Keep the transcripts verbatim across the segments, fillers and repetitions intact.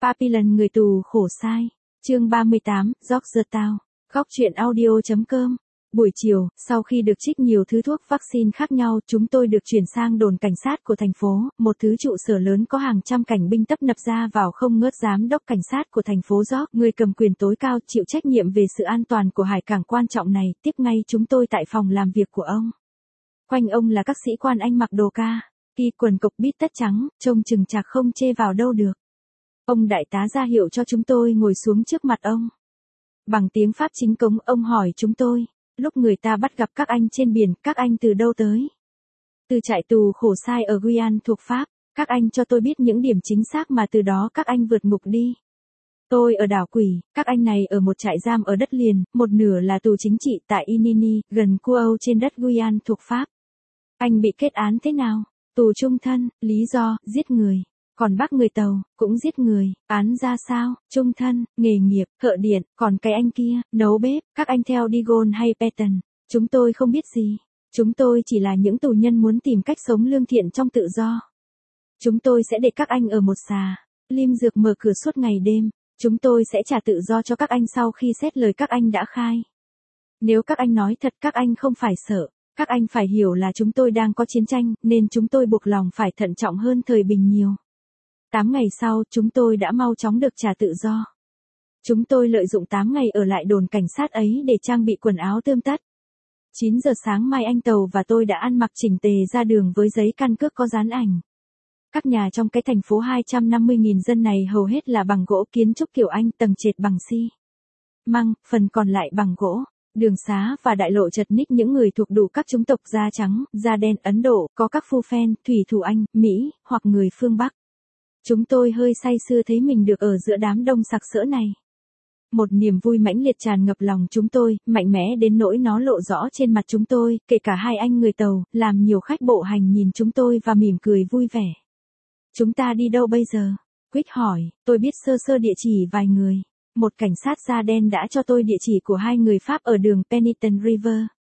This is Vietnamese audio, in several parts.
Papillon người tù khổ sai. Chương ba mươi tám, George Town. Góc truyện audio chấm com. Buổi chiều, sau khi được trích nhiều thứ thuốc vaccine khác nhau, chúng tôi được chuyển sang đồn cảnh sát của thành phố, một thứ trụ sở lớn có hàng trăm cảnh binh tấp nập ra vào không ngớt. Giám đốc cảnh sát của thành phố George, người cầm quyền tối cao, chịu trách nhiệm về sự an toàn của hải cảng quan trọng này, tiếp ngay chúng tôi tại phòng làm việc của ông. Quanh ông là các sĩ quan Anh mặc đồ ca, ki quần cộc bít tất trắng, trông chừng chạc không chê vào đâu được. Ông đại tá ra hiệu cho chúng tôi ngồi xuống trước mặt ông. Bằng tiếng Pháp chính cống, ông hỏi chúng tôi, lúc người ta bắt gặp các anh trên biển, các anh từ đâu tới? Từ trại tù khổ sai ở Guyane thuộc Pháp. Các anh cho tôi biết những điểm chính xác mà từ đó các anh vượt ngục đi. Tôi ở đảo Quỷ, các anh này ở một trại giam ở đất liền, một nửa là tù chính trị tại Inini, gần Cuau trên đất Guyane thuộc Pháp. Anh bị kết án thế nào? Tù chung thân, lý do, giết người. Còn bác người Tàu, cũng giết người, án ra sao? Chung thân, nghề nghiệp, thợ điện, còn cái anh kia, nấu bếp, các anh theo Digon hay Patton. Chúng tôi không biết gì. Chúng tôi chỉ là những tù nhân muốn tìm cách sống lương thiện trong tự do. Chúng tôi sẽ để các anh ở một xà lim dược mở cửa suốt ngày đêm. Chúng tôi sẽ trả tự do cho các anh sau khi xét lời các anh đã khai. Nếu các anh nói thật, các anh không phải sợ. Các anh phải hiểu là chúng tôi đang có chiến tranh, nên chúng tôi buộc lòng phải thận trọng hơn thời bình nhiều. Tám ngày sau, chúng tôi đã mau chóng được trả tự do. Chúng tôi lợi dụng tám ngày ở lại đồn cảnh sát ấy để trang bị quần áo tươm tất. chín giờ sáng mai anh Tàu và tôi đã ăn mặc chỉnh tề ra đường với giấy căn cước có dán ảnh. Các nhà trong cái thành phố hai trăm năm mươi nghìn dân này hầu hết là bằng gỗ kiến trúc kiểu Anh, tầng trệt bằng xi măng, phần còn lại bằng gỗ. Đường xá và đại lộ chật ních những người thuộc đủ các chủng tộc da trắng, da đen, Ấn Độ, có các phu phen, thủy thủ Anh, Mỹ, hoặc người phương Bắc. Chúng tôi hơi say sưa thấy mình được ở giữa đám đông sặc sỡ này. Một niềm vui mãnh liệt tràn ngập lòng chúng tôi, mạnh mẽ đến nỗi nó lộ rõ trên mặt chúng tôi, kể cả hai anh người Tàu, làm nhiều khách bộ hành nhìn chúng tôi và mỉm cười vui vẻ. Chúng ta đi đâu bây giờ? Quick hỏi, tôi biết sơ sơ địa chỉ vài người. Một cảnh sát da đen đã cho tôi địa chỉ của hai người Pháp ở đường Penitent River.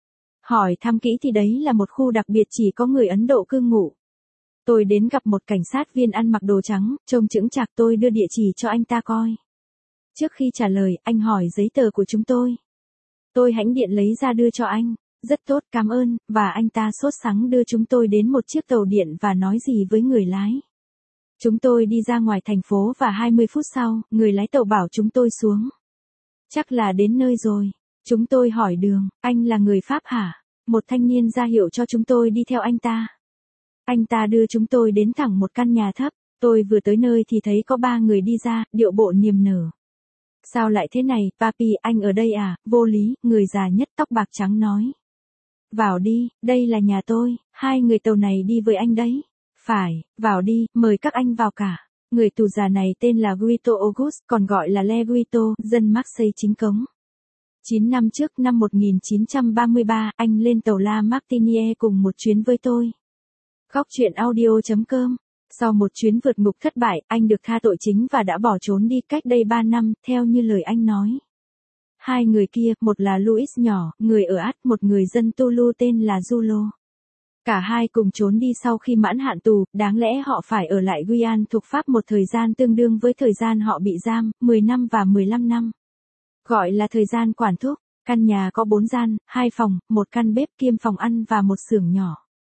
Hỏi thăm kỹ thì đấy là một khu đặc biệt chỉ có người Ấn Độ cư ngụ. Tôi đến gặp một cảnh sát viên ăn mặc đồ trắng, trông chững chạc. Tôi đưa địa chỉ cho anh ta coi. Trước khi trả lời, anh hỏi giấy tờ của chúng tôi. Tôi hãnh điện lấy ra đưa cho anh. Rất tốt, cảm ơn, và anh ta sốt sắng đưa chúng tôi đến một chiếc tàu điện và nói gì với người lái. Chúng tôi đi ra ngoài thành phố và hai mươi phút sau, người lái tàu bảo chúng tôi xuống. Chắc là đến nơi rồi. Chúng tôi hỏi đường, anh là người Pháp hả? Một thanh niên ra hiệu cho chúng tôi đi theo anh ta. Anh ta đưa chúng tôi đến thẳng một căn nhà thấp. Tôi vừa tới nơi thì thấy có ba người đi ra, điệu bộ niềm nở. Sao lại thế này, Papi, anh ở đây à? Vô lý, người già nhất tóc bạc trắng nói. Vào đi, đây là nhà tôi, hai người Tàu này đi với anh đấy. Phải, vào đi, mời các anh vào cả. Người tù già này tên là Guito Auguste, còn gọi là Le Guito, dân Marseille chính cống. chín năm trước, năm một nghìn chín trăm ba mươi ba, anh lên tàu La Martinière cùng một chuyến với tôi. Góc truyện audio chấm com. Sau một chuyến vượt ngục thất bại, anh được tha tội chính và đã bỏ trốn đi cách đây ba năm, theo như lời anh nói. Hai người kia, một là Louis nhỏ, người ở Át, một người dân Tulu tên là Zulo. Cả hai cùng trốn đi sau khi mãn hạn tù, đáng lẽ họ phải ở lại Guyane thuộc Pháp một thời gian tương đương với thời gian họ bị giam, mười năm và mười lăm năm. Gọi là thời gian quản thúc. Căn nhà có bốn gian, hai phòng, một căn bếp kiêm phòng ăn và một xưởng nhỏ.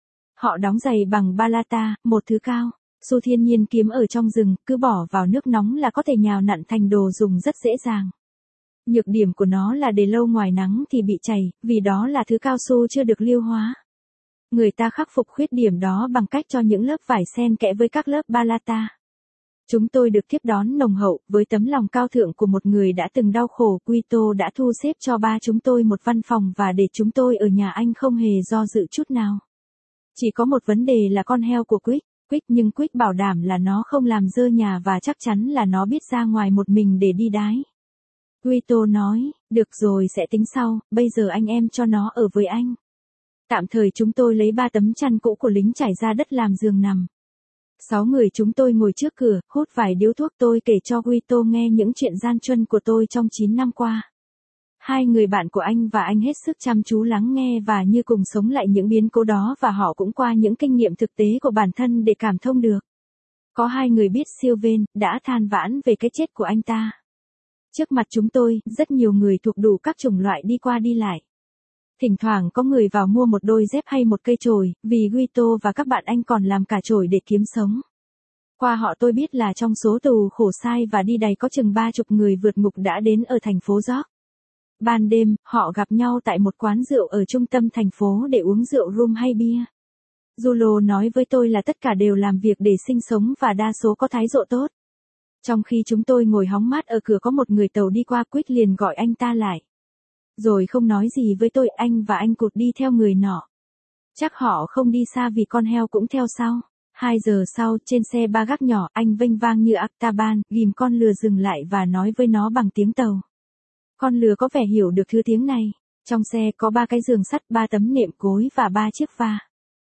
Họ đóng giày bằng balata, một thứ cao, su thiên nhiên kiếm ở trong rừng, cứ bỏ vào nước nóng là có thể nhào nặn thành đồ dùng rất dễ dàng. Nhược điểm của nó là để lâu ngoài nắng thì bị chảy, vì đó là thứ cao su chưa được liêu hóa. Người ta khắc phục khuyết điểm đó bằng cách cho những lớp vải xen kẽ với các lớp balata. Chúng tôi được tiếp đón nồng hậu, với tấm lòng cao thượng của một người đã từng đau khổ. Guito đã thu xếp cho ba chúng tôi một văn phòng và để chúng tôi ở nhà anh không hề do dự chút nào. Chỉ có một vấn đề là con heo của Quick. Quick nhưng Quick bảo đảm là nó không làm dơ nhà và chắc chắn là nó biết ra ngoài một mình để đi đái. Guito nói, được rồi sẽ tính sau, bây giờ anh em cho nó ở với anh. Tạm thời chúng tôi lấy ba tấm chăn cũ của lính trải ra đất làm giường nằm. Sáu người chúng tôi ngồi trước cửa, hút vài điếu thuốc. Tôi kể cho Guito nghe những chuyện gian truân của tôi trong chín năm qua. Hai người bạn của anh và anh hết sức chăm chú lắng nghe và như cùng sống lại những biến cố đó và họ cũng qua những kinh nghiệm thực tế của bản thân để cảm thông được. Có hai người biết Sylvain, đã than vãn về cái chết của anh ta. Trước mặt chúng tôi, rất nhiều người thuộc đủ các chủng loại đi qua đi lại. Thỉnh thoảng có người vào mua một đôi dép hay một cây chổi, vì Guito và các bạn anh còn làm cả chổi để kiếm sống. Qua họ tôi biết là trong số tù khổ sai và đi đày có chừng ba chục người vượt ngục đã đến ở thành phố York. Ban đêm, họ gặp nhau tại một quán rượu ở trung tâm thành phố để uống rượu rum hay bia. Julo nói với tôi là tất cả đều làm việc để sinh sống và đa số có thái độ tốt. Trong khi chúng tôi ngồi hóng mát ở cửa có một người tàu đi qua, Quick liền gọi anh ta lại. Rồi không nói gì với tôi, anh và anh Cụt đi theo người nọ. Chắc họ không đi xa vì con heo cũng theo sau. Hai giờ sau, trên xe ba gác nhỏ, anh vênh vang như Octaban, ghim con lừa dừng lại và nói với nó bằng tiếng tàu. Con lừa có vẻ hiểu được thứ tiếng này. Trong xe có ba cái giường sắt, ba tấm nệm cối và ba chiếc va.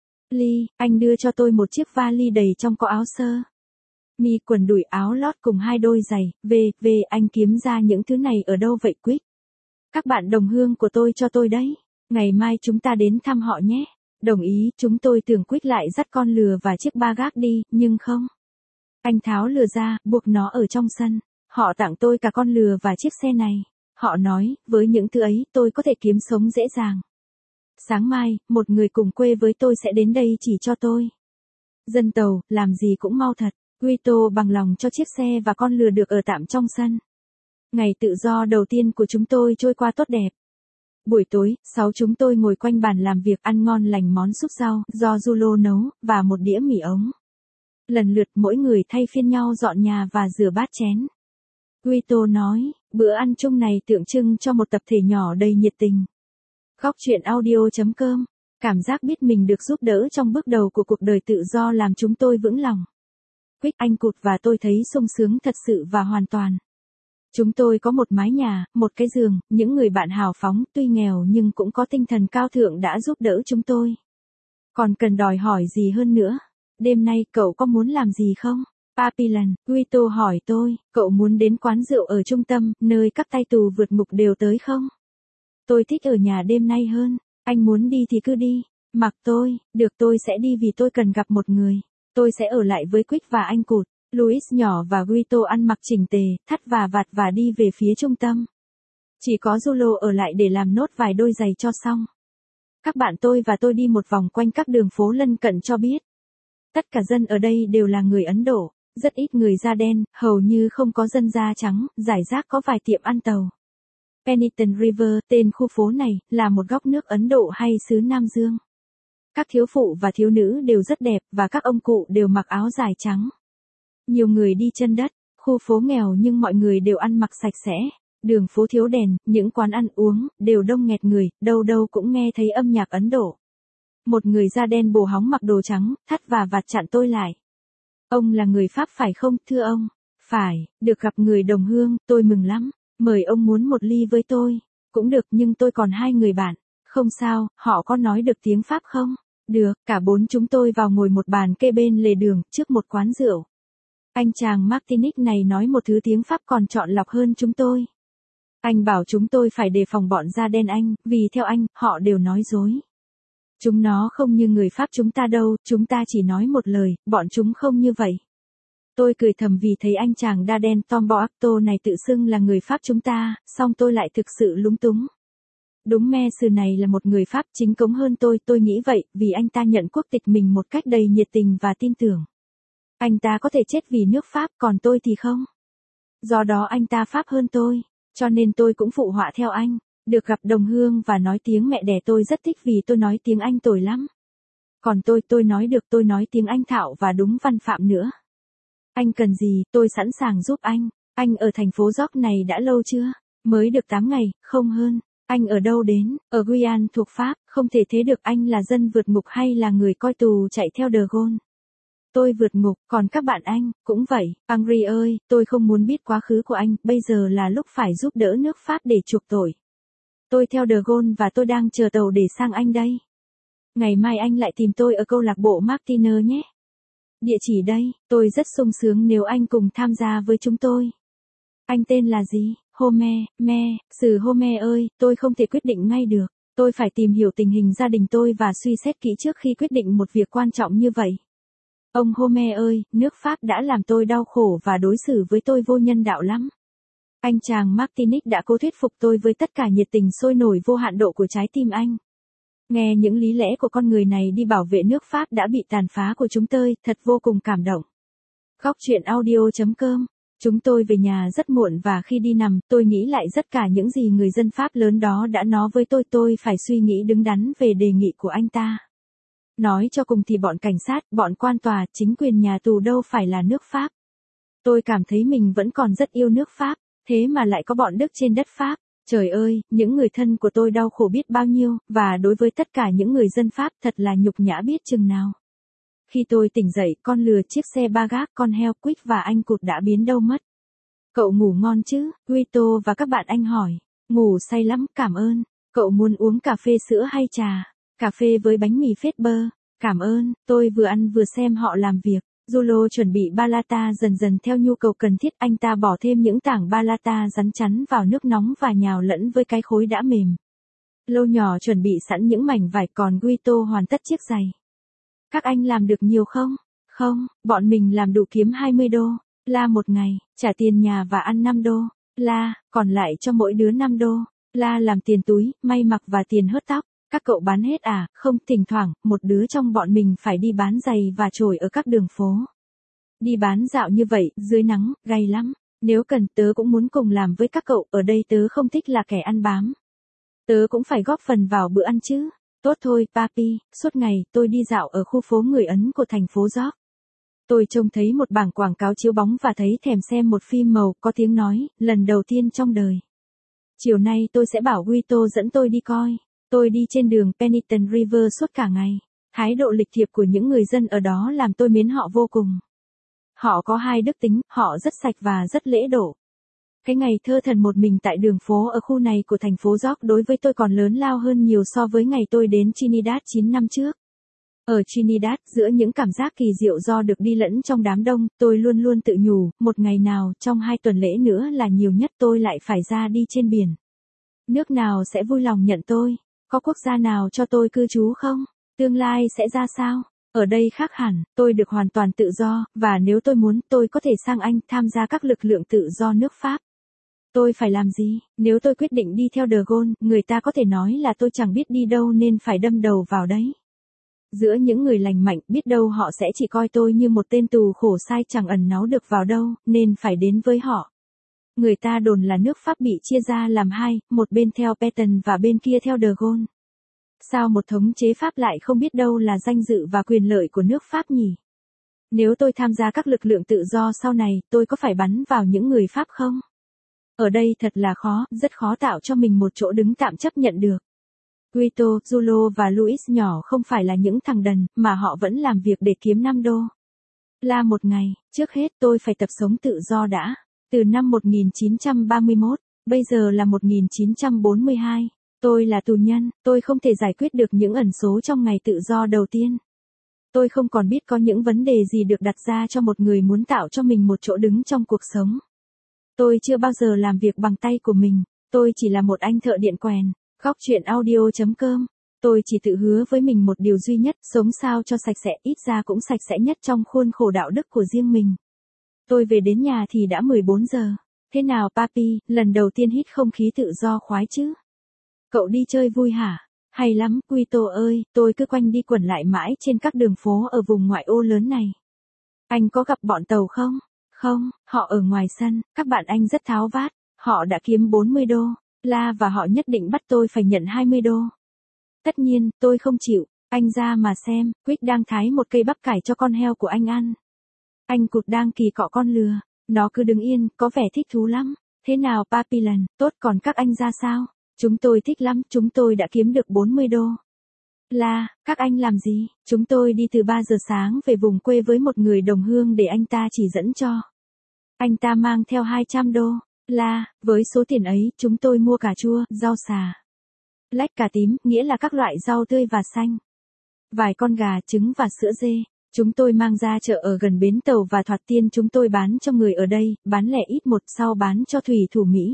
Ly, anh đưa cho tôi một chiếc vali đầy trong có áo sơ mi, quần đùi, áo lót cùng hai đôi giày. Về, về, anh kiếm ra những thứ này ở đâu vậy Quick? Các bạn đồng hương của tôi cho tôi đấy. Ngày mai chúng ta đến thăm họ nhé. Đồng ý, chúng tôi tưởng Quick lại dắt con lừa và chiếc ba gác đi, nhưng không. Anh tháo lừa ra, buộc nó ở trong sân. Họ tặng tôi cả con lừa và chiếc xe này. Họ nói, với những thứ ấy, tôi có thể kiếm sống dễ dàng. Sáng mai, một người cùng quê với tôi sẽ đến đây chỉ cho tôi. Dân tàu, làm gì cũng mau thật. Guito bằng lòng cho chiếc xe và con lừa được ở tạm trong sân. Ngày tự do đầu tiên của chúng tôi trôi qua tốt đẹp. Buổi tối, sáu chúng tôi ngồi quanh bàn làm việc ăn ngon lành món súp rau do Julo nấu, và một đĩa mì ống. Lần lượt mỗi người thay phiên nhau dọn nhà và rửa bát chén. Guito nói, bữa ăn chung này tượng trưng cho một tập thể nhỏ đầy nhiệt tình. Góc truyện audio chấm com. Cảm giác biết mình được giúp đỡ trong bước đầu của cuộc đời tự do làm chúng tôi vững lòng. Quick, anh Cụt và tôi thấy sung sướng thật sự và hoàn toàn. Chúng tôi có một mái nhà, một cái giường, những người bạn hào phóng, tuy nghèo nhưng cũng có tinh thần cao thượng đã giúp đỡ chúng tôi. Còn cần đòi hỏi gì hơn nữa? Đêm nay cậu có muốn làm gì không? Papillon, Guito hỏi tôi, cậu muốn đến quán rượu ở trung tâm, nơi các tay tù vượt ngục đều tới không? Tôi thích ở nhà đêm nay hơn. Anh muốn đi thì cứ đi. Mặc tôi, được, tôi sẽ đi vì tôi cần gặp một người. Tôi sẽ ở lại với Quick và anh Cụt. Louis nhỏ và Guito ăn mặc chỉnh tề, thắt và vạt và đi về phía trung tâm. Chỉ có Julo ở lại để làm nốt vài đôi giày cho xong. Các bạn tôi và tôi đi một vòng quanh các đường phố lân cận cho biết. Tất cả dân ở đây đều là người Ấn Độ, rất ít người da đen, hầu như không có dân da trắng, rải rác có vài tiệm ăn tàu. Penitent River, tên khu phố này, là một góc nước Ấn Độ hay xứ Nam Dương. Các thiếu phụ và thiếu nữ đều rất đẹp và các ông cụ đều mặc áo dài trắng. Nhiều người đi chân đất, khu phố nghèo nhưng mọi người đều ăn mặc sạch sẽ. Đường phố thiếu đèn, những quán ăn uống, đều đông nghẹt người, đâu đâu cũng nghe thấy âm nhạc Ấn Độ. Một người da đen bồ hóng mặc đồ trắng, thắt và vạt chặn tôi lại. Ông là người Pháp phải không, thưa ông? Phải, được gặp người đồng hương, tôi mừng lắm. Mời ông muốn một ly với tôi. Cũng được, nhưng tôi còn hai người bạn. Không sao, họ có nói được tiếng Pháp không? Được, cả bốn chúng tôi vào ngồi một bàn kê bên lề đường, trước một quán rượu. Anh chàng Martinique này nói một thứ tiếng Pháp còn chọn lọc hơn chúng tôi. Anh bảo chúng tôi phải đề phòng bọn da đen Anh, vì theo anh, họ đều nói dối. Chúng nó không như người Pháp chúng ta đâu, chúng ta chỉ nói một lời, bọn chúng không như vậy. Tôi cười thầm vì thấy anh chàng da đen Tombo Acto này tự xưng là người Pháp chúng ta, song tôi lại thực sự lúng túng. Đúng, me sư này là một người Pháp chính cống hơn tôi, tôi nghĩ vậy, vì anh ta nhận quốc tịch mình một cách đầy nhiệt tình và tin tưởng. Anh ta có thể chết vì nước Pháp, còn tôi thì không. Do đó anh ta Pháp hơn tôi, cho nên tôi cũng phụ họa theo anh. Được gặp đồng hương và nói tiếng mẹ đẻ tôi rất thích vì tôi nói tiếng Anh tồi lắm. Còn tôi, tôi nói được, tôi nói tiếng Anh thạo và đúng văn phạm nữa. Anh cần gì, tôi sẵn sàng giúp anh. Anh ở thành phố York này đã lâu chưa? Mới được tám ngày, không hơn. Anh ở đâu đến? Ở Guyane thuộc Pháp, không thể thế được, anh là dân vượt ngục hay là người coi tù chạy theo De Gaulle? Tôi vượt ngục, còn các bạn anh, cũng vậy. Henri ơi, tôi không muốn biết quá khứ của anh, bây giờ là lúc phải giúp đỡ nước Pháp để chuộc tội. Tôi theo De Gaulle và tôi đang chờ tàu để sang Anh đây. Ngày mai anh lại tìm tôi ở câu lạc bộ Martiner nhé. Địa chỉ đây, tôi rất sung sướng nếu anh cùng tham gia với chúng tôi. Anh tên là gì? Homer, me, sử Homer ơi, tôi không thể quyết định ngay được. Tôi phải tìm hiểu tình hình gia đình tôi và suy xét kỹ trước khi quyết định một việc quan trọng như vậy. Ông Homer ơi, nước Pháp đã làm tôi đau khổ và đối xử với tôi vô nhân đạo lắm. Anh chàng Martinic đã cố thuyết phục tôi với tất cả nhiệt tình sôi nổi vô hạn độ của trái tim anh. Nghe những lý lẽ của con người này đi bảo vệ nước Pháp đã bị tàn phá của chúng tôi, thật vô cùng cảm động. Góc chuyện audio chấm com. Chúng tôi về nhà rất muộn và khi đi nằm, tôi nghĩ lại tất cả những gì người dân Pháp lớn đó đã nói với tôi, tôi phải suy nghĩ đứng đắn về đề nghị của anh ta. Nói cho cùng thì bọn cảnh sát, bọn quan tòa, chính quyền nhà tù đâu phải là nước Pháp. Tôi cảm thấy mình vẫn còn rất yêu nước Pháp, thế mà lại có bọn Đức trên đất Pháp. Trời ơi, những người thân của tôi đau khổ biết bao nhiêu, và đối với tất cả những người dân Pháp thật là nhục nhã biết chừng nào. Khi tôi tỉnh dậy, con lừa, chiếc xe ba gác, con heo, Quick và anh Cụt đã biến đâu mất. Cậu ngủ ngon chứ? Guito và các bạn anh hỏi. Ngủ say lắm, cảm ơn. Cậu muốn uống cà phê sữa hay trà? Cà phê với bánh mì phết bơ. Cảm ơn, tôi vừa ăn vừa xem họ làm việc. Julo chuẩn bị balata dần dần theo nhu cầu cần thiết, anh ta bỏ thêm những tảng balata rắn chắn vào nước nóng và nhào lẫn với cái khối đã mềm. Lô nhỏ chuẩn bị sẵn những mảnh vải, còn Guito hoàn tất chiếc giày. Các anh làm được nhiều không? Không, bọn mình làm đủ kiếm hai mươi đô. La một ngày, trả tiền nhà và ăn năm đô. La, còn lại cho mỗi đứa năm đô. La làm tiền túi, may mặc và tiền hớt tóc. Các cậu bán hết à? Không, thỉnh thoảng, một đứa trong bọn mình phải đi bán giày và chổi ở các đường phố. Đi bán dạo như vậy, dưới nắng, gay lắm. Nếu cần, tớ cũng muốn cùng làm với các cậu, ở đây tớ không thích là kẻ ăn bám. Tớ cũng phải góp phần vào bữa ăn chứ. Tốt thôi, papi, suốt ngày, tôi đi dạo ở khu phố người Ấn của thành phố York. Tôi trông thấy một bảng quảng cáo chiếu bóng và thấy thèm xem một phim màu, có tiếng nói, lần đầu tiên trong đời. Chiều nay tôi sẽ bảo Guito dẫn tôi đi coi. Tôi đi trên đường Penitent River suốt cả ngày. Thái độ lịch thiệp của những người dân ở đó làm tôi mến họ vô cùng. Họ có hai đức tính, họ rất sạch và rất lễ độ. Cái ngày thơ thần một mình tại đường phố ở khu này của thành phố York đối với tôi còn lớn lao hơn nhiều so với ngày tôi đến Trinidad chín năm trước. Ở Trinidad, giữa những cảm giác kỳ diệu do được đi lẫn trong đám đông, tôi luôn luôn tự nhủ, một ngày nào, trong hai tuần lễ nữa là nhiều nhất tôi lại phải ra đi trên biển. Nước nào sẽ vui lòng nhận tôi? Có quốc gia nào cho tôi cư trú không? Tương lai sẽ ra sao? Ở đây khác hẳn, tôi được hoàn toàn tự do, và nếu tôi muốn, tôi có thể sang Anh tham gia các lực lượng tự do nước Pháp. Tôi phải làm gì? Nếu tôi quyết định đi theo De Gaulle, người ta có thể nói là tôi chẳng biết đi đâu nên phải đâm đầu vào đấy. Giữa những người lành mạnh, biết đâu họ sẽ chỉ coi tôi như một tên tù khổ sai chẳng ẩn náu được vào đâu, nên phải đến với họ. Người ta đồn là nước Pháp bị chia ra làm hai, một bên theo Pétain và bên kia theo De Gaulle. Sao một thống chế Pháp lại không biết đâu là danh dự và quyền lợi của nước Pháp nhỉ? Nếu tôi tham gia các lực lượng tự do sau này, tôi có phải bắn vào những người Pháp không? Ở đây thật là khó, rất khó tạo cho mình một chỗ đứng tạm chấp nhận được. Guito, Julo và Luis nhỏ không phải là những thằng đần, mà họ vẫn làm việc để kiếm năm đô. La một ngày, trước hết tôi phải tập sống tự do đã. Từ năm một nghìn chín trăm ba mươi mốt, bây giờ là một nghìn chín trăm bốn mươi hai. Tôi là tù nhân, tôi không thể giải quyết được những ẩn số trong ngày tự do đầu tiên. Tôi không còn biết có những vấn đề gì được đặt ra cho một người muốn tạo cho mình một chỗ đứng trong cuộc sống. Tôi chưa bao giờ làm việc bằng tay của mình, tôi chỉ là một anh thợ điện quèn. Góc chuyện audio chấm com. Tôi chỉ tự hứa với mình một điều duy nhất, sống sao cho sạch sẽ, ít ra cũng sạch sẽ nhất trong khuôn khổ đạo đức của riêng mình. Tôi về đến nhà thì đã mười bốn giờ. Thế nào papi, lần đầu tiên hít không khí tự do khoái chứ? Cậu đi chơi vui hả? Hay lắm, Guito ơi, tôi cứ quanh đi quẩn lại mãi trên các đường phố ở vùng ngoại ô lớn này. Anh có gặp bọn tàu không? Không, họ ở ngoài sân, các bạn anh rất tháo vát, họ đã kiếm bốn mươi đô. La và họ nhất định bắt tôi phải nhận hai mươi đô. Tất nhiên, tôi không chịu, anh ra mà xem, Quick đang thái một cây bắp cải cho con heo của anh ăn. Anh Cụt đang kỳ cọ con lừa, nó cứ đứng yên, có vẻ thích thú lắm. Thế nào papi lần, tốt, còn các anh ra sao? Chúng tôi thích lắm, chúng tôi đã kiếm được bốn mươi đô. La, các anh làm gì? Chúng tôi đi từ ba giờ sáng về vùng quê với một người đồng hương để anh ta chỉ dẫn cho. Anh ta mang theo hai trăm đô. La, với số tiền ấy, chúng tôi mua cà chua, rau xà, lách cà tím, nghĩa là các loại rau tươi và xanh. Vài con gà, trứng và sữa dê. Chúng tôi mang ra chợ ở gần bến tàu và thoạt tiên chúng tôi bán cho người ở đây, bán lẻ ít một, sau bán cho thủy thủ Mỹ.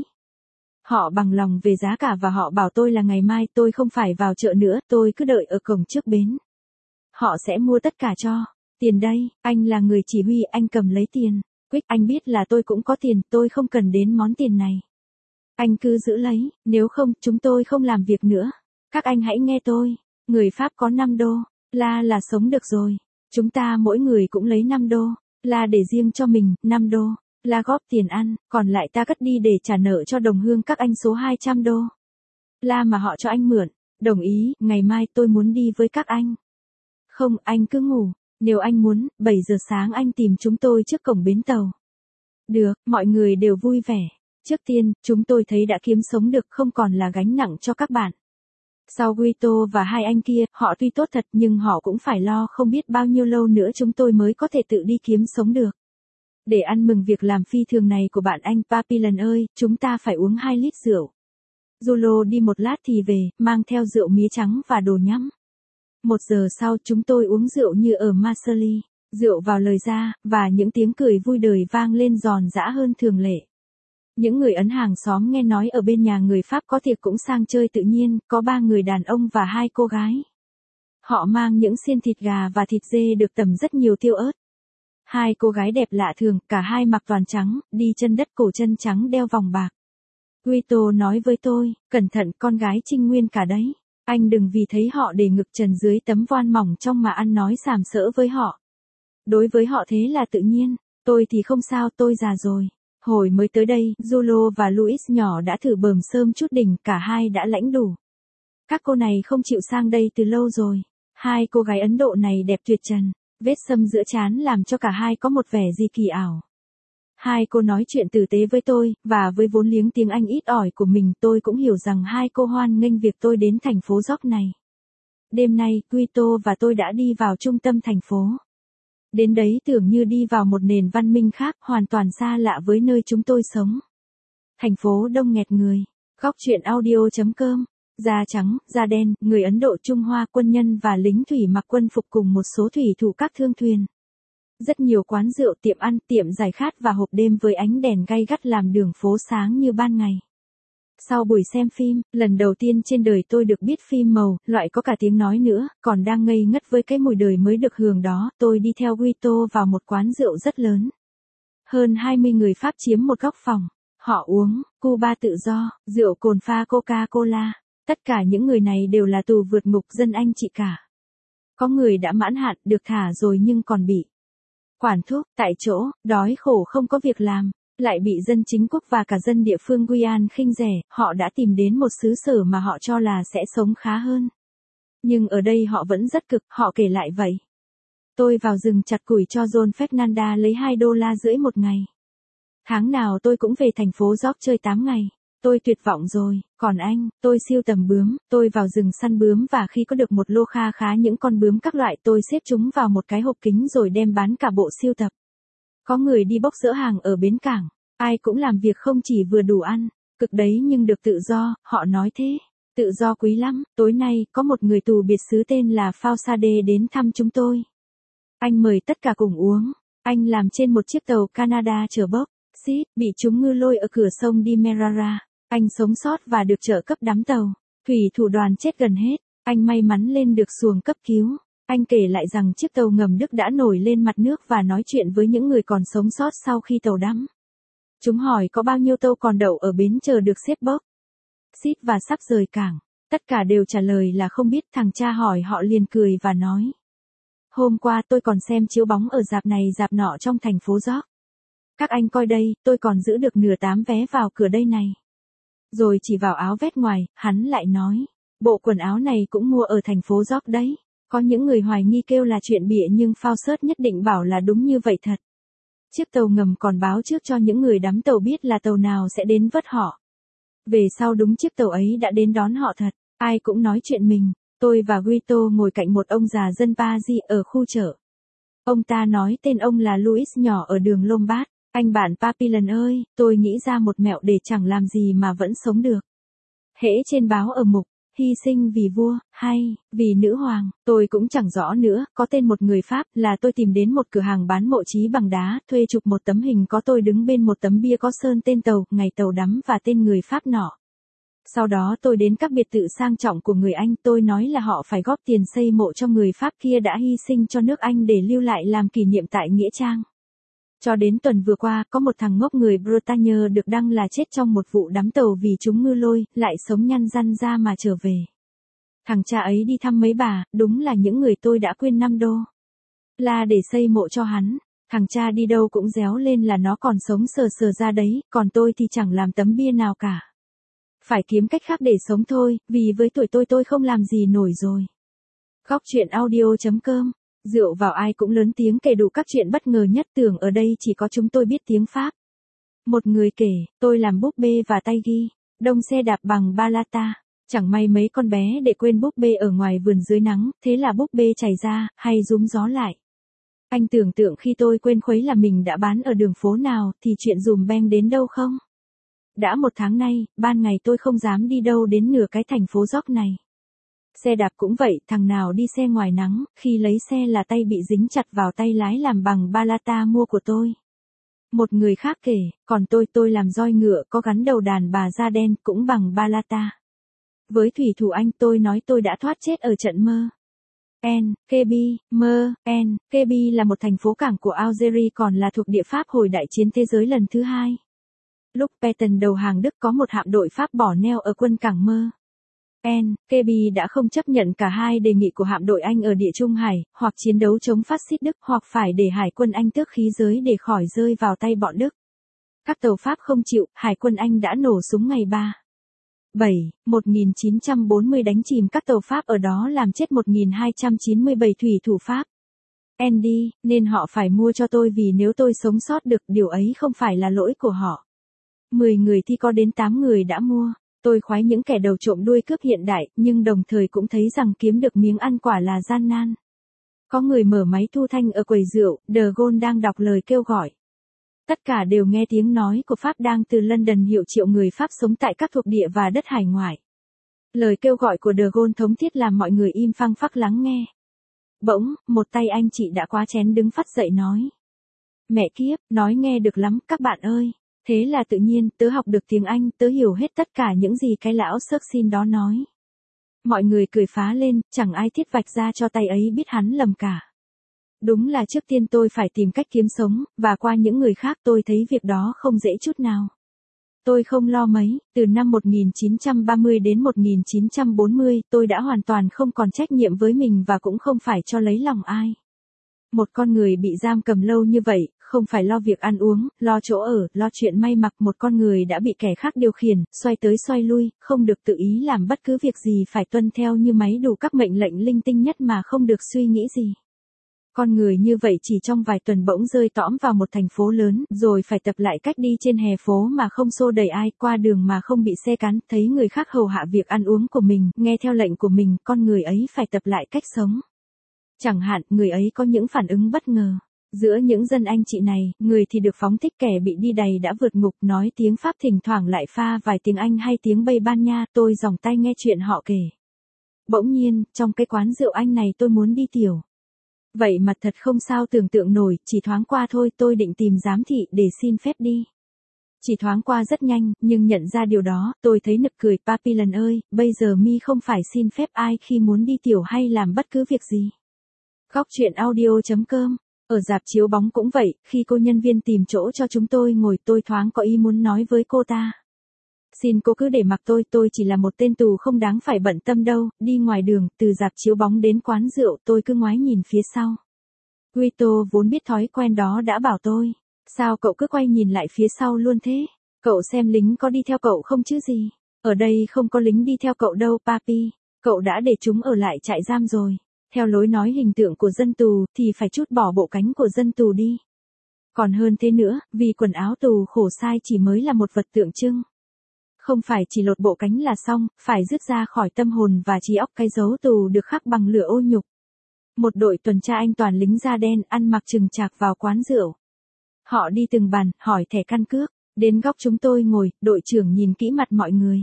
Họ bằng lòng về giá cả và họ bảo tôi là ngày mai tôi không phải vào chợ nữa, tôi cứ đợi ở cổng trước bến. Họ sẽ mua tất cả cho. Tiền đây, anh là người chỉ huy, anh cầm lấy tiền. Quick, anh biết là tôi cũng có tiền, tôi không cần đến món tiền này. Anh cứ giữ lấy, nếu không, chúng tôi không làm việc nữa. Các anh hãy nghe tôi. Người Pháp có năm đô, La là sống được rồi. Chúng ta mỗi người cũng lấy năm đô, La để riêng cho mình, năm đô. La góp tiền ăn, còn lại ta cất đi để trả nợ cho đồng hương các anh số hai trăm đô. La mà họ cho anh mượn. Đồng ý, ngày mai tôi muốn đi với các anh. Không, anh cứ ngủ. Nếu anh muốn, bảy giờ sáng anh tìm chúng tôi trước cổng bến tàu. Được, mọi người đều vui vẻ. Trước tiên, chúng tôi thấy đã kiếm sống được, không còn là gánh nặng cho các bạn. Sau Guito và hai anh kia, họ tuy tốt thật nhưng họ cũng phải lo không biết bao nhiêu lâu nữa chúng tôi mới có thể tự đi kiếm sống được. Để ăn mừng việc làm phi thường này của bạn anh Papillon ơi, chúng ta phải uống hai lít rượu. Zolo đi một lát thì về, mang theo rượu mía trắng và đồ nhắm. Một giờ sau chúng tôi uống rượu như ở Marseille, rượu vào lời ra, và những tiếng cười vui đời vang lên giòn giã hơn thường lệ. Những người Ấn hàng xóm nghe nói ở bên nhà người Pháp có tiệc cũng sang chơi tự nhiên, có ba người đàn ông và hai cô gái. Họ mang những xiên thịt gà và thịt dê được tẩm rất nhiều tiêu ớt. Hai cô gái đẹp lạ thường, cả hai mặc toàn trắng, đi chân đất cổ chân trắng đeo vòng bạc. Guito nói với tôi, cẩn thận con gái trinh nguyên cả đấy. Anh đừng vì thấy họ để ngực trần dưới tấm voan mỏng trong mà ăn nói sàm sỡ với họ. Đối với họ thế là tự nhiên, tôi thì không sao, tôi già rồi. Hồi mới tới đây, Zolo và Luis nhỏ đã thử bờm sơm chút đỉnh, cả hai đã lãnh đủ. Các cô này không chịu sang đây từ lâu rồi. Hai cô gái Ấn Độ này đẹp tuyệt trần, vết sâm giữa trán làm cho cả hai có một vẻ gì kỳ ảo. Hai cô nói chuyện tử tế với tôi, và với vốn liếng tiếng Anh ít ỏi của mình tôi cũng hiểu rằng hai cô hoan nghênh việc tôi đến thành phố York này. Đêm nay, Guito và tôi đã đi vào trung tâm thành phố. Đến đấy tưởng như đi vào một nền văn minh khác, hoàn toàn xa lạ với nơi chúng tôi sống. Thành phố đông nghẹt người. Góc truyện audio chấm com. Da trắng, da đen, người Ấn Độ Trung Hoa, quân nhân và lính thủy mặc quân phục cùng một số thủy thủ các thương thuyền. Rất nhiều quán rượu, tiệm ăn, tiệm giải khát và hộp đêm với ánh đèn gay gắt làm đường phố sáng như ban ngày. Sau buổi xem phim, lần đầu tiên trên đời tôi được biết phim màu, loại có cả tiếng nói nữa, còn đang ngây ngất với cái mùi đời mới được hưởng đó, tôi đi theo Guito vào một quán rượu rất lớn. Hơn hai mươi người Pháp chiếm một góc phòng. Họ uống, Cuba tự do, rượu cồn pha Coca-Cola. Tất cả những người này đều là tù vượt ngục dân anh chị cả. Có người đã mãn hạn, được thả rồi nhưng còn bị quản thúc, tại chỗ, đói khổ không có việc làm, lại bị dân chính quốc và cả dân địa phương Guyane khinh rẻ, họ đã tìm đến một xứ sở mà họ cho là sẽ sống khá hơn. Nhưng ở đây họ vẫn rất cực, họ kể lại vậy. Tôi vào rừng chặt củi cho John Fernanda lấy hai đô la rưỡi một ngày. Tháng nào tôi cũng về thành phố York chơi tám ngày. Tôi tuyệt vọng rồi, còn anh, tôi siêu tầm bướm, tôi vào rừng săn bướm và khi có được một lô kha khá những con bướm các loại tôi xếp chúng vào một cái hộp kính rồi đem bán cả bộ siêu tập. Có người đi bốc dỡ hàng ở bến cảng, ai cũng làm việc không chỉ vừa đủ ăn, cực đấy nhưng được tự do, họ nói thế. Tự do quý lắm, tối nay có một người tù biệt xứ tên là Fausade đến thăm chúng tôi. Anh mời tất cả cùng uống, anh làm trên một chiếc tàu Canada chở bốc. Xít, bị chúng ngư lôi ở cửa sông Demerara. Anh sống sót và được trợ cấp đắm tàu. Thủy thủ đoàn chết gần hết. Anh may mắn lên được xuồng cấp cứu. Anh kể lại rằng chiếc tàu ngầm Đức đã nổi lên mặt nước và nói chuyện với những người còn sống sót sau khi tàu đắm. Chúng hỏi có bao nhiêu tàu còn đậu ở bến chờ được xếp bốc. Xít và sắp rời cảng. Tất cả đều trả lời là không biết. Thằng cha hỏi họ liền cười và nói. Hôm qua tôi còn xem chiếu bóng ở rạp này rạp nọ trong thành phố York. Các anh coi đây, tôi còn giữ được nửa tám vé vào cửa đây này. Rồi chỉ vào áo vest ngoài, hắn lại nói. Bộ quần áo này cũng mua ở thành phố York đấy. Có những người hoài nghi kêu là chuyện bịa nhưng Faustus nhất định bảo là đúng như vậy thật. Chiếc tàu ngầm còn báo trước cho những người đắm tàu biết là tàu nào sẽ đến vớt họ. Về sau đúng chiếc tàu ấy đã đến đón họ thật. Ai cũng nói chuyện mình. Tôi và Guito ngồi cạnh một ông già dân Paris ở khu chợ. Ông ta nói tên ông là Luis nhỏ ở đường Lombard. Anh bạn Papillon ơi, tôi nghĩ ra một mẹo để chẳng làm gì mà vẫn sống được. Hễ trên báo ở mục, hy sinh vì vua, hay, vì nữ hoàng, tôi cũng chẳng rõ nữa, có tên một người Pháp là tôi tìm đến một cửa hàng bán mộ chí bằng đá, thuê chụp một tấm hình có tôi đứng bên một tấm bia có sơn tên tàu, ngày tàu đắm và tên người Pháp nọ. Sau đó tôi đến các biệt thự sang trọng của người Anh, tôi nói là họ phải góp tiền xây mộ cho người Pháp kia đã hy sinh cho nước Anh để lưu lại làm kỷ niệm tại Nghĩa Trang. Cho đến tuần vừa qua, có một thằng ngốc người Bretagne được đăng là chết trong một vụ đắm tàu vì trúng ngư lôi, lại sống nhăn răn ra mà trở về. Thằng cha ấy đi thăm mấy bà, đúng là những người tôi đã quyên năm đô la để xây mộ cho hắn. Thằng cha đi đâu cũng réo lên là nó còn sống sờ sờ ra đấy, còn tôi thì chẳng làm tấm bia nào cả. Phải kiếm cách khác để sống thôi, vì với tuổi tôi tôi không làm gì nổi rồi. Góc chuyện audio chấm com. Rượu vào ai cũng lớn tiếng kể đủ các chuyện bất ngờ nhất, tưởng ở đây chỉ có chúng tôi biết tiếng Pháp. Một người kể, tôi làm búp bê và tay ghi, đông xe đạp bằng balata. Chẳng may mấy con bé để quên búp bê ở ngoài vườn dưới nắng, thế là búp bê chảy ra, hay rúm gió lại. Anh tưởng tượng khi tôi quên khuấy là mình đã bán ở đường phố nào, thì chuyện dùm beng đến đâu không? Đã một tháng nay, ban ngày tôi không dám đi đâu đến nửa cái thành phố York này. Xe đạp cũng vậy, thằng nào đi xe ngoài nắng, khi lấy xe là tay bị dính chặt vào tay lái làm bằng balata mua của tôi. Một người khác kể, còn tôi tôi làm roi ngựa có gắn đầu đàn bà da đen cũng bằng balata. Với thủy thủ Anh tôi nói tôi đã thoát chết ở trận mơ. En, Kebi, Mơ, En, Kebi là một thành phố cảng của Algeria còn là thuộc địa Pháp hồi đại chiến thế giới lần thứ hai. Lúc Pétain đầu hàng Đức có một hạm đội Pháp bỏ neo ở quân cảng Mơ. En, Kebi đã không chấp nhận cả hai đề nghị của hạm đội Anh ở Địa Trung Hải, hoặc chiến đấu chống phát xít Đức hoặc phải để hải quân Anh tước khí giới để khỏi rơi vào tay bọn Đức. Các tàu Pháp không chịu, hải quân Anh đã nổ súng ngày ba bảy, một nghìn chín trăm bốn mươi đánh chìm các tàu Pháp ở đó làm chết một nghìn hai trăm chín mươi bảy thủy thủ Pháp. Andy, nên họ phải mua cho tôi vì nếu tôi sống sót được điều ấy không phải là lỗi của họ. Mười người thì có đến tám người đã mua. Tôi khoái những kẻ đầu trộm đuôi cướp hiện đại, nhưng đồng thời cũng thấy rằng kiếm được miếng ăn quả là gian nan. Có người mở máy thu thanh ở quầy rượu, De Gaulle đang đọc lời kêu gọi. Tất cả đều nghe tiếng nói của Pháp đang từ London hiệu triệu người Pháp sống tại các thuộc địa và đất hải ngoại. Lời kêu gọi của De Gaulle thống thiết làm mọi người im phăng phắc lắng nghe. Bỗng, một tay anh chị đã quá chén đứng phắt dậy nói. Mẹ kiếp, nói nghe được lắm, các bạn ơi. Thế là tự nhiên, tớ học được tiếng Anh, tớ hiểu hết tất cả những gì cái lão Churchill đó nói. Mọi người cười phá lên, chẳng ai thiết vạch ra cho tay ấy biết hắn lầm cả. Đúng là trước tiên tôi phải tìm cách kiếm sống, và qua những người khác tôi thấy việc đó không dễ chút nào. Tôi không lo mấy, từ năm một nghìn chín trăm ba mươi đến một nghìn chín trăm bốn mươi, tôi đã hoàn toàn không còn trách nhiệm với mình và cũng không phải cho lấy lòng ai. Một con người bị giam cầm lâu như vậy, không phải lo việc ăn uống, lo chỗ ở, lo chuyện may mặc, một con người đã bị kẻ khác điều khiển, xoay tới xoay lui, không được tự ý làm bất cứ việc gì, phải tuân theo như máy đủ các mệnh lệnh linh tinh nhất mà không được suy nghĩ gì. Con người như vậy chỉ trong vài tuần bỗng rơi tõm vào một thành phố lớn, rồi phải tập lại cách đi trên hè phố mà không xô đẩy ai, qua đường mà không bị xe cán, thấy người khác hầu hạ việc ăn uống của mình, nghe theo lệnh của mình, con người ấy phải tập lại cách sống. Chẳng hạn, người ấy có những phản ứng bất ngờ. Giữa những dân anh chị này, người thì được phóng thích, kẻ bị đi đày đã vượt ngục, nói tiếng Pháp thỉnh thoảng lại pha vài tiếng Anh hay tiếng Tây Ban Nha, tôi dòng tay nghe chuyện họ kể. Bỗng nhiên, trong cái quán rượu Anh này tôi muốn đi tiểu. Vậy mà thật không sao tưởng tượng nổi, chỉ thoáng qua thôi tôi định tìm giám thị để xin phép đi. Chỉ thoáng qua rất nhanh, nhưng nhận ra điều đó, tôi thấy nực cười. Papi lần ơi, bây giờ mi không phải xin phép ai khi muốn đi tiểu hay làm bất cứ việc gì. Góc chuyện audio chấm com. Ở rạp chiếu bóng cũng vậy, khi cô nhân viên tìm chỗ cho chúng tôi ngồi tôi thoáng có ý muốn nói với cô ta. Xin cô cứ để mặc tôi, tôi chỉ là một tên tù không đáng phải bận tâm đâu, đi ngoài đường, từ rạp chiếu bóng đến quán rượu tôi cứ ngoái nhìn phía sau. Guito vốn biết thói quen đó đã bảo tôi, sao cậu cứ quay nhìn lại phía sau luôn thế? Cậu xem lính có đi theo cậu không chứ gì? Ở đây không có lính đi theo cậu đâu papi, cậu đã để chúng ở lại trại giam rồi. Theo lối nói hình tượng của dân tù thì phải trút bỏ bộ cánh của dân tù đi. Còn hơn thế nữa, vì quần áo tù khổ sai chỉ mới là một vật tượng trưng. Không phải chỉ lột bộ cánh là xong, phải dứt ra khỏi tâm hồn và trí óc cái dấu tù được khắc bằng lửa ô nhục. Một đội tuần tra Anh toàn lính da đen ăn mặc chừng chạc vào quán rượu. Họ đi từng bàn, hỏi thẻ căn cước, đến góc chúng tôi ngồi, đội trưởng nhìn kỹ mặt mọi người.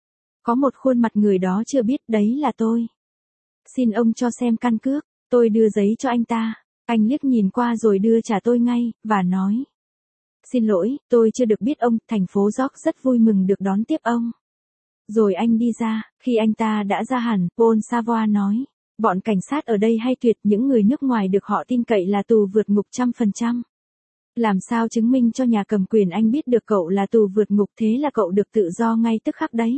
Có một khuôn mặt người đó chưa biết, đấy là tôi. Xin ông cho xem căn cước, tôi đưa giấy cho anh ta, anh liếc nhìn qua rồi đưa trả tôi ngay, và nói. Xin lỗi, tôi chưa được biết ông, thành phố York rất vui mừng được đón tiếp ông. Rồi anh đi ra, khi anh ta đã ra hẳn, Paul Savoy nói, bọn cảnh sát ở đây hay tuyệt, những người nước ngoài được họ tin cậy là tù vượt ngục trăm phần trăm. Làm sao chứng minh cho nhà cầm quyền anh biết được cậu là tù vượt ngục, thế là cậu được tự do ngay tức khắc đấy.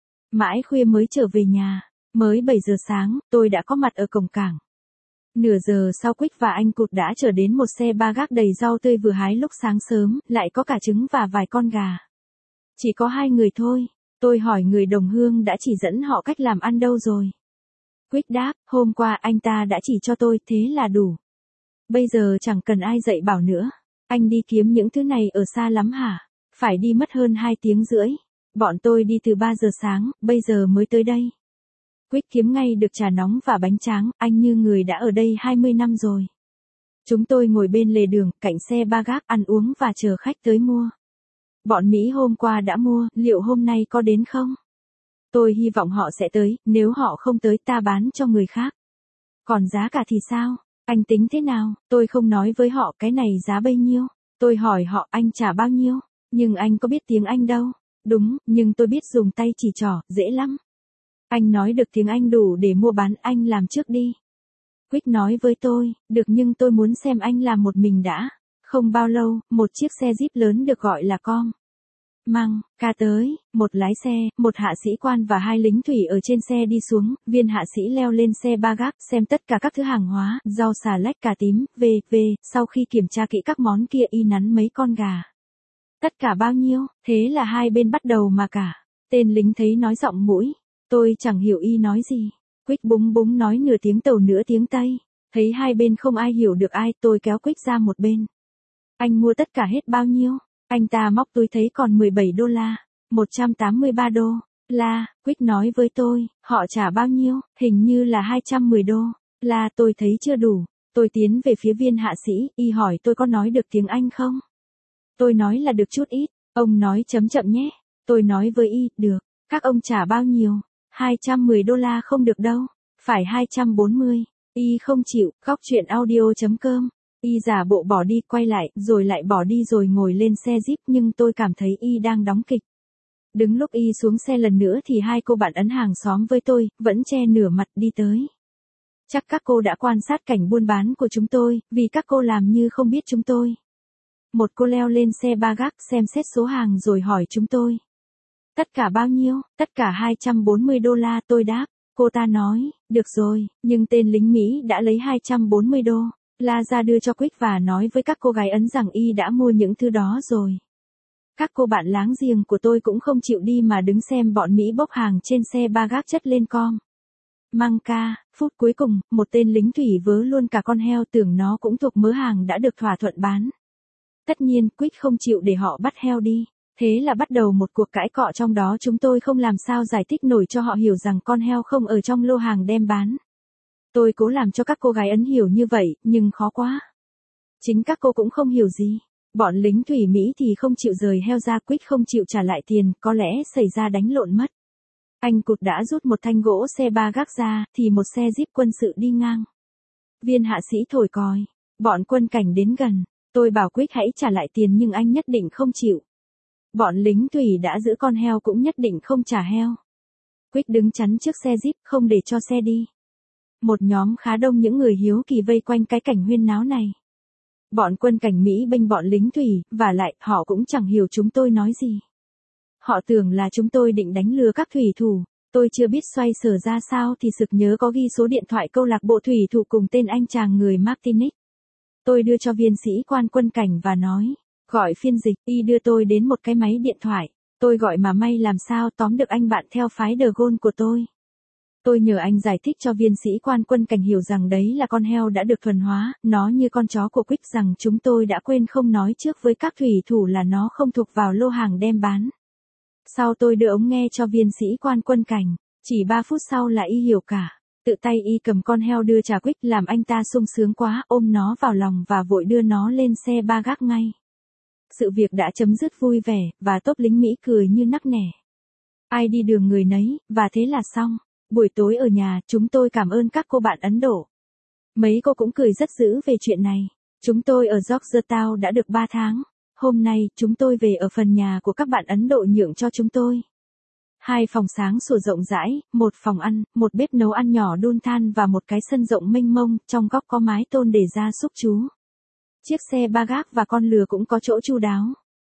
Mãi khuya mới trở về nhà, mới bảy giờ sáng, tôi đã có mặt ở cổng cảng. Nửa giờ sau Quick và anh Cụt đã chở đến một xe ba gác đầy rau tươi vừa hái lúc sáng sớm, lại có cả trứng và vài con gà. Chỉ có hai người thôi, tôi hỏi người đồng hương đã chỉ dẫn họ cách làm ăn đâu rồi. Quick đáp, hôm qua anh ta đã chỉ cho tôi, thế là đủ. Bây giờ chẳng cần ai dạy bảo nữa. Anh đi kiếm những thứ này ở xa lắm hả? Phải đi mất hơn hai tiếng rưỡi. Bọn tôi đi từ ba giờ sáng, bây giờ mới tới đây. Quick kiếm ngay được trà nóng và bánh tráng, anh như người đã ở đây hai mươi năm rồi. Chúng tôi ngồi bên lề đường, cạnh xe ba gác, ăn uống và chờ khách tới mua. Bọn Mỹ hôm qua đã mua, liệu hôm nay có đến không? Tôi hy vọng họ sẽ tới, nếu họ không tới ta bán cho người khác. Còn giá cả thì sao? Anh tính thế nào? Tôi không nói với họ cái này giá bấy nhiêu. Tôi hỏi họ anh trả bao nhiêu? Nhưng anh có biết tiếng Anh đâu. Đúng, nhưng tôi biết dùng tay chỉ trỏ, dễ lắm. Anh nói được tiếng Anh đủ để mua bán, anh làm trước đi. Quick nói với tôi, được nhưng tôi muốn xem anh làm một mình đã. Không bao lâu, một chiếc xe Jeep lớn được gọi là com. Mang, ca tới, một lái xe, một hạ sĩ quan và hai lính thủy ở trên xe đi xuống, viên hạ sĩ leo lên xe ba gác, xem tất cả các thứ hàng hóa, rau xà lách cà tím, về, về, sau khi kiểm tra kỹ các món kia y nắn mấy con gà. Tất cả bao nhiêu, thế là hai bên bắt đầu mà cả. Tên lính thấy nói giọng mũi, tôi chẳng hiểu y nói gì. Quick búng búng nói nửa tiếng Tàu nửa tiếng Tây. Thấy hai bên không ai hiểu được ai, tôi kéo Quick ra một bên. Anh mua tất cả hết bao nhiêu? Anh ta móc túi thấy còn mười bảy đô la, một trăm tám mươi ba đô la. Quick nói với tôi, họ trả bao nhiêu? Hình như là hai trăm mười đô la, tôi thấy chưa đủ. Tôi tiến về phía viên hạ sĩ, y hỏi tôi có nói được tiếng Anh không? Tôi nói là được chút ít. Ông nói chấm chậm nhé. Tôi nói với y, được. Các ông trả bao nhiêu? hai trăm mười đô la không được đâu. Phải hai trăm bốn mươi. Y không chịu, Góc Truyện Audio chấm com. Y giả bộ bỏ đi, quay lại, rồi lại bỏ đi rồi ngồi lên xe Jeep, nhưng tôi cảm thấy y đang đóng kịch. Đứng lúc y xuống xe lần nữa thì hai cô bạn ấn hàng xóm với tôi, vẫn che nửa mặt đi tới. Chắc các cô đã quan sát cảnh buôn bán của chúng tôi, vì các cô làm như không biết chúng tôi. Một cô leo lên xe ba gác xem xét số hàng rồi hỏi chúng tôi. Tất cả bao nhiêu? Tất cả hai trăm bốn mươi đô la, tôi đáp. Cô ta nói, được rồi, nhưng tên lính Mỹ đã lấy hai trăm bốn mươi đô la ra đưa cho Quick và nói với các cô gái ấn rằng y đã mua những thứ đó rồi. Các cô bạn láng giềng của tôi cũng không chịu đi mà đứng xem bọn Mỹ bốc hàng trên xe ba gác chất lên com. Mang ca, phút cuối cùng, một tên lính thủy vớ luôn cả con heo, tưởng nó cũng thuộc mớ hàng đã được thỏa thuận bán. Tất nhiên, Quick không chịu để họ bắt heo đi. Thế là bắt đầu một cuộc cãi cọ trong đó chúng tôi không làm sao giải thích nổi cho họ hiểu rằng con heo không ở trong lô hàng đem bán. Tôi cố làm cho các cô gái ấn hiểu như vậy, nhưng khó quá. Chính các cô cũng không hiểu gì. Bọn lính thủy Mỹ thì không chịu rời heo ra, Quick không chịu trả lại tiền, có lẽ xảy ra đánh lộn mất. Anh Cụt đã rút một thanh gỗ xe ba gác ra, thì một xe Jeep quân sự đi ngang. Viên hạ sĩ thổi còi, bọn quân cảnh đến gần. Tôi bảo Quick hãy trả lại tiền nhưng anh nhất định không chịu. Bọn lính thủy đã giữ con heo cũng nhất định không trả heo. Quick đứng chắn trước xe Jeep không để cho xe đi. Một nhóm khá đông những người hiếu kỳ vây quanh cái cảnh huyên náo này. Bọn quân cảnh Mỹ bênh bọn lính thủy, và lại họ cũng chẳng hiểu chúng tôi nói gì. Họ tưởng là chúng tôi định đánh lừa các thủy thủ. Tôi chưa biết xoay sở ra sao thì sực nhớ có ghi số điện thoại câu lạc bộ thủy thủ cùng tên anh chàng người Martinic. Tôi đưa cho viên sĩ quan quân cảnh và nói, gọi phiên dịch. Y đưa tôi đến một cái máy điện thoại. Tôi gọi mà may làm sao tóm được anh bạn theo phái De Gaulle của tôi. Tôi nhờ anh giải thích cho viên sĩ quan quân cảnh hiểu rằng đấy là con heo đã được thuần hóa, nó như con chó của Quick, rằng chúng tôi đã quên không nói trước với các thủy thủ là nó không thuộc vào lô hàng đem bán. Sau tôi đưa ống nghe cho viên sĩ quan quân cảnh, chỉ ba phút sau là y hiểu cả. Tự tay y cầm con heo đưa trả Quick, làm anh ta sung sướng quá, ôm nó vào lòng và vội đưa nó lên xe ba gác ngay. Sự việc đã chấm dứt vui vẻ, và tốp lính Mỹ cười như nắc nẻ. Ai đi đường người nấy, và thế là xong. Buổi tối ở nhà, chúng tôi cảm ơn các cô bạn Ấn Độ. Mấy cô cũng cười rất dữ về chuyện này. Chúng tôi ở Georgetown đã được ba tháng. Hôm nay, chúng tôi về ở phần nhà của các bạn Ấn Độ nhượng cho chúng tôi. Hai phòng sáng sủa rộng rãi, một phòng ăn, một bếp nấu ăn nhỏ đun than và một cái sân rộng mênh mông, trong góc có mái tôn để gia súc chú. Chiếc xe ba gác và con lừa cũng có chỗ chu đáo.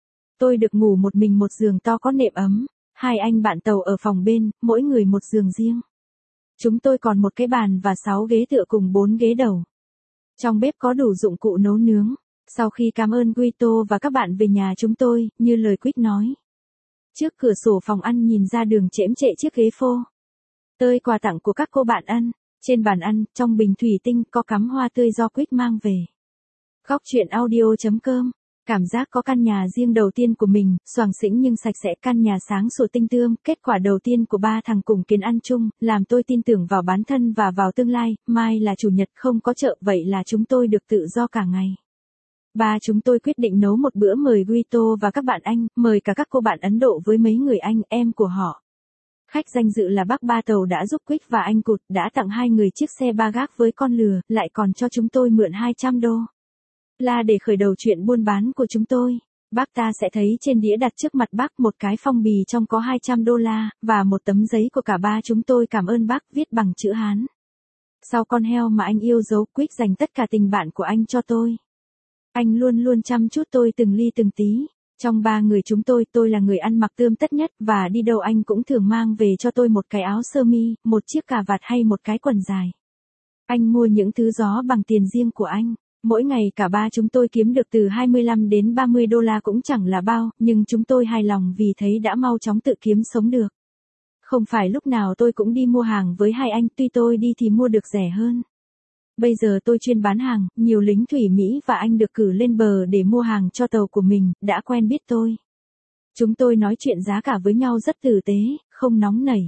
Tôi được ngủ một mình một giường to có nệm ấm, hai anh bạn tàu ở phòng bên, mỗi người một giường riêng. Chúng tôi còn một cái bàn và sáu ghế tựa cùng bốn ghế đầu. Trong bếp có đủ dụng cụ nấu nướng. Sau khi cảm ơn Guito và các bạn về nhà chúng tôi, như lời Quick nói. Trước cửa sổ phòng ăn nhìn ra đường chễm chệ chiếc ghế phô. Tơi quà tặng của các cô bạn ăn. Trên bàn ăn, trong bình thủy tinh có cắm hoa tươi do Quick mang về. Góc chuyện audio chấm com. Cảm giác có căn nhà riêng đầu tiên của mình, xoàng xĩnh nhưng sạch sẽ, căn nhà sáng sủa tinh tươm, kết quả đầu tiên của ba thằng cùng kiến ăn chung, làm tôi tin tưởng vào bản thân và vào tương lai, mai là chủ nhật không có chợ, vậy là chúng tôi được tự do cả ngày. Ba chúng tôi quyết định nấu một bữa mời Guito và các bạn anh, mời cả các cô bạn Ấn Độ với mấy người anh em của họ. Khách danh dự là bác ba tàu đã giúp Quick và anh Cụt, đã tặng hai người chiếc xe ba gác với con lừa, lại còn cho chúng tôi mượn hai trăm đô. Là để khởi đầu chuyện buôn bán của chúng tôi. Bác ta sẽ thấy trên đĩa đặt trước mặt bác một cái phong bì trong có hai trăm đô la, và một tấm giấy của cả ba chúng tôi cảm ơn bác viết bằng chữ Hán. Sau con heo mà anh yêu dấu, Quick dành tất cả tình bạn của anh cho tôi. Anh luôn luôn chăm chút tôi từng ly từng tí. Trong ba người chúng tôi, tôi là người ăn mặc tươm tất nhất, và đi đâu anh cũng thường mang về cho tôi một cái áo sơ mi, một chiếc cà vạt hay một cái quần dài. Anh mua những thứ đó bằng tiền riêng của anh. Mỗi ngày cả ba chúng tôi kiếm được từ hai mươi lăm đến ba mươi đô la cũng chẳng là bao, nhưng chúng tôi hài lòng vì thấy đã mau chóng tự kiếm sống được. Không phải lúc nào tôi cũng đi mua hàng với hai anh, tuy tôi đi thì mua được rẻ hơn. Bây giờ tôi chuyên bán hàng, nhiều lính thủy Mỹ và Anh được cử lên bờ để mua hàng cho tàu của mình, đã quen biết tôi. Chúng tôi nói chuyện giá cả với nhau rất tử tế, không nóng nảy.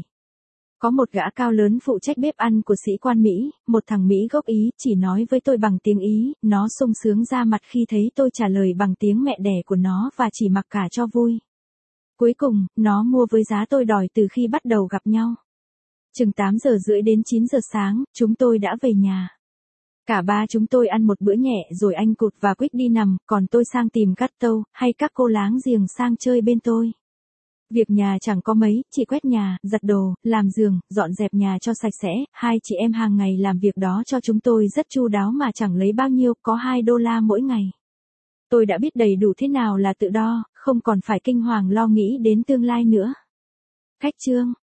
Có một gã cao lớn phụ trách bếp ăn của sĩ quan Mỹ, một thằng Mỹ gốc Ý, chỉ nói với tôi bằng tiếng Ý, nó sung sướng ra mặt khi thấy tôi trả lời bằng tiếng mẹ đẻ của nó và chỉ mặc cả cho vui. Cuối cùng, nó mua với giá tôi đòi từ khi bắt đầu gặp nhau. Chừng tám giờ rưỡi đến chín giờ sáng, chúng tôi đã về nhà. Cả ba chúng tôi ăn một bữa nhẹ rồi anh Cụt và Quick đi nằm, còn tôi sang tìm Gato, hay các cô láng giềng sang chơi bên tôi. Việc nhà chẳng có mấy, chỉ quét nhà, giặt đồ, làm giường, dọn dẹp nhà cho sạch sẽ, hai chị em hàng ngày làm việc đó cho chúng tôi rất chu đáo mà chẳng lấy bao nhiêu, có hai đô la mỗi ngày. Tôi đã biết đầy đủ thế nào là tự do, không còn phải kinh hoàng lo nghĩ đến tương lai nữa. Khách chương